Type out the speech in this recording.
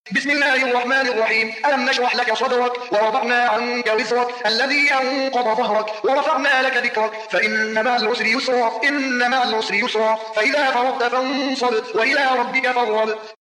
بسم الله الرحمن الرحيم. ألم نشرح لك صدرك ووضعنا عنك وزرك الذي أنقض ظهرك ورفعنا لك ذكرك فإن مع العسر يسرا، إن مع العسر يسرا، فإذا فرغت فانصب وإلى ربك فارغب.